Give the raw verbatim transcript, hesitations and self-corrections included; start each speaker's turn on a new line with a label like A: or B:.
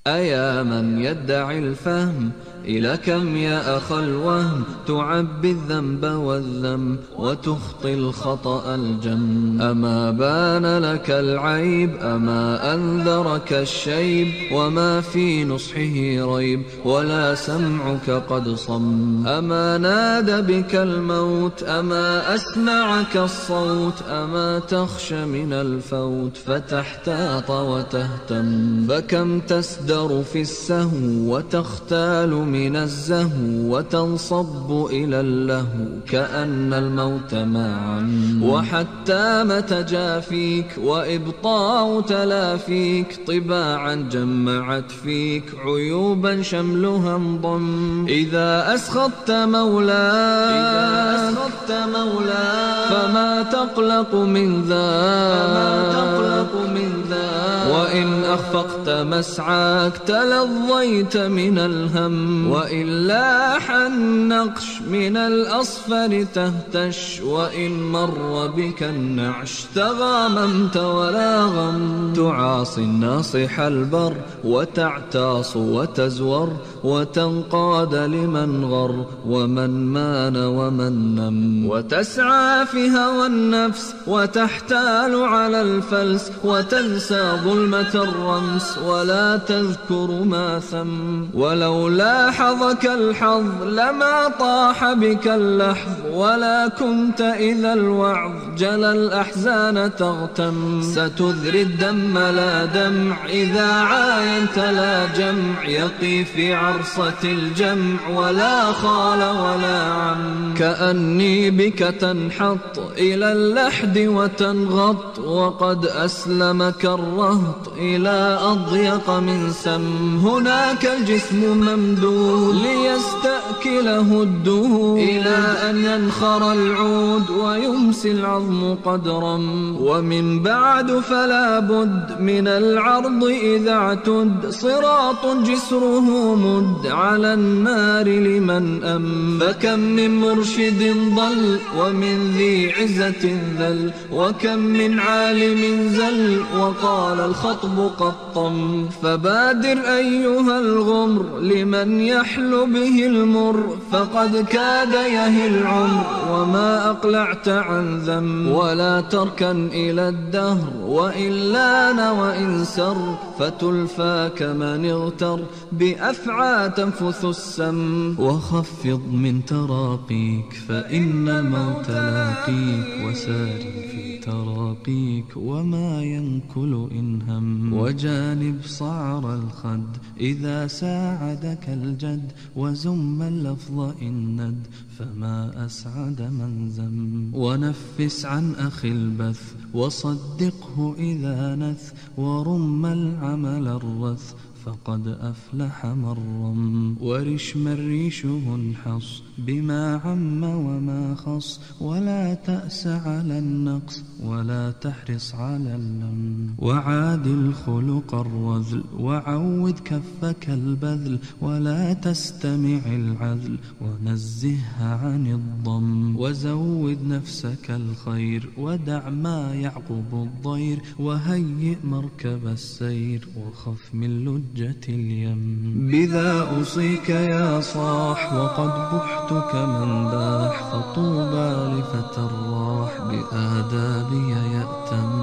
A: أيا من يدعي الفهم إلى كم يا أخا الوهم تعبي الذنب والذم وتخطي الخطأ الجم. أما بان لك العيب أما أنذرك الشيب وما في نصحه ريب ولا سمعك قد صم. أما نادى بك الموت أما أسمعك الصوت أما تخشى من الفوت فتحتاط وتهتم. فكم تسدر في السهو وتختال من الزهو وتنصب إلى اللهو كأن الموت معا. وحتى متى جافيك وإبطاء تلافيك طباعا جمعت فيك عيوبا شملها انضم. إذا أسخطت مولاك فما تقلق من ذاك وإن أخفقت مسعاك تلظيت من الهم. وإن لاح النقش من الأصفر تهتش وإن مر بك النعش تغاممت ولا غم. تعاصي الناصح البر وتعتاص وتزور وتنقاد لمن غر ومن مان ومن نم. وتسعى في هوى النفس وتحتال على الفلس وتنسى ظلمة الرمس ولا تذكر ما ثم. ولو لاحظك الحظ لما طاح بك اللحظ ولا كنت إذا الوعظ جل الأحزان تغتم. ستذري الدم لا دمع إذا عاينت لا جمع يقي في عرصة الجمع ولا خال ولا عم. كأني بك تنحط إلى اللحد وتنغط وقد أسلمك الرهط إلى أضيق من سم. هناك الجسم ممدود ليستأكله الدهور إلى أن ينخر العود ويمسي العظم قدرا. ومن بعد فلا بد من العرض إذا اعتد صراط جسره مد على النار لمن أم. فكم من مرشد ضل ومن ذي عزة ذل وكم من عالم زل وقال الخطب قد طم. فبادر أيها الغمر لمن يحل به المر فقد كاد يهي العمر وما أقلعت عن ذم. ولا تركن إلى الدهر وإن لان وإن سر فتلفى كمن اغتر بأفعى تنفث السم. وخفض من تراقيك فإن الموت لاقيك وسار في تراقيك وما ينكل إن هم. وجانب صعر الخد إذا ساعدك الجد وزم اللفظ إن ند فما أسعد من زم. ونفس عن أخي البث وصدقه إذا نث ورم العمل الرث فقد أفلح من رم. ورش من ريشه انحص بما عم وما خص ولا تأس على النقص ولا تحرص على اللم. وعادل خلق الرذل وعود كفك البذل ولا تستمع العذل ونزهها عن الضم. وزود نفسك الخير ودع ما يعقب الضير وهيئ مركب السير وخف من لجة اليم. بذا أوصيك يا صاح وقد بحت كمن باح فطوبى لفتى الراح بآدابي يأتم.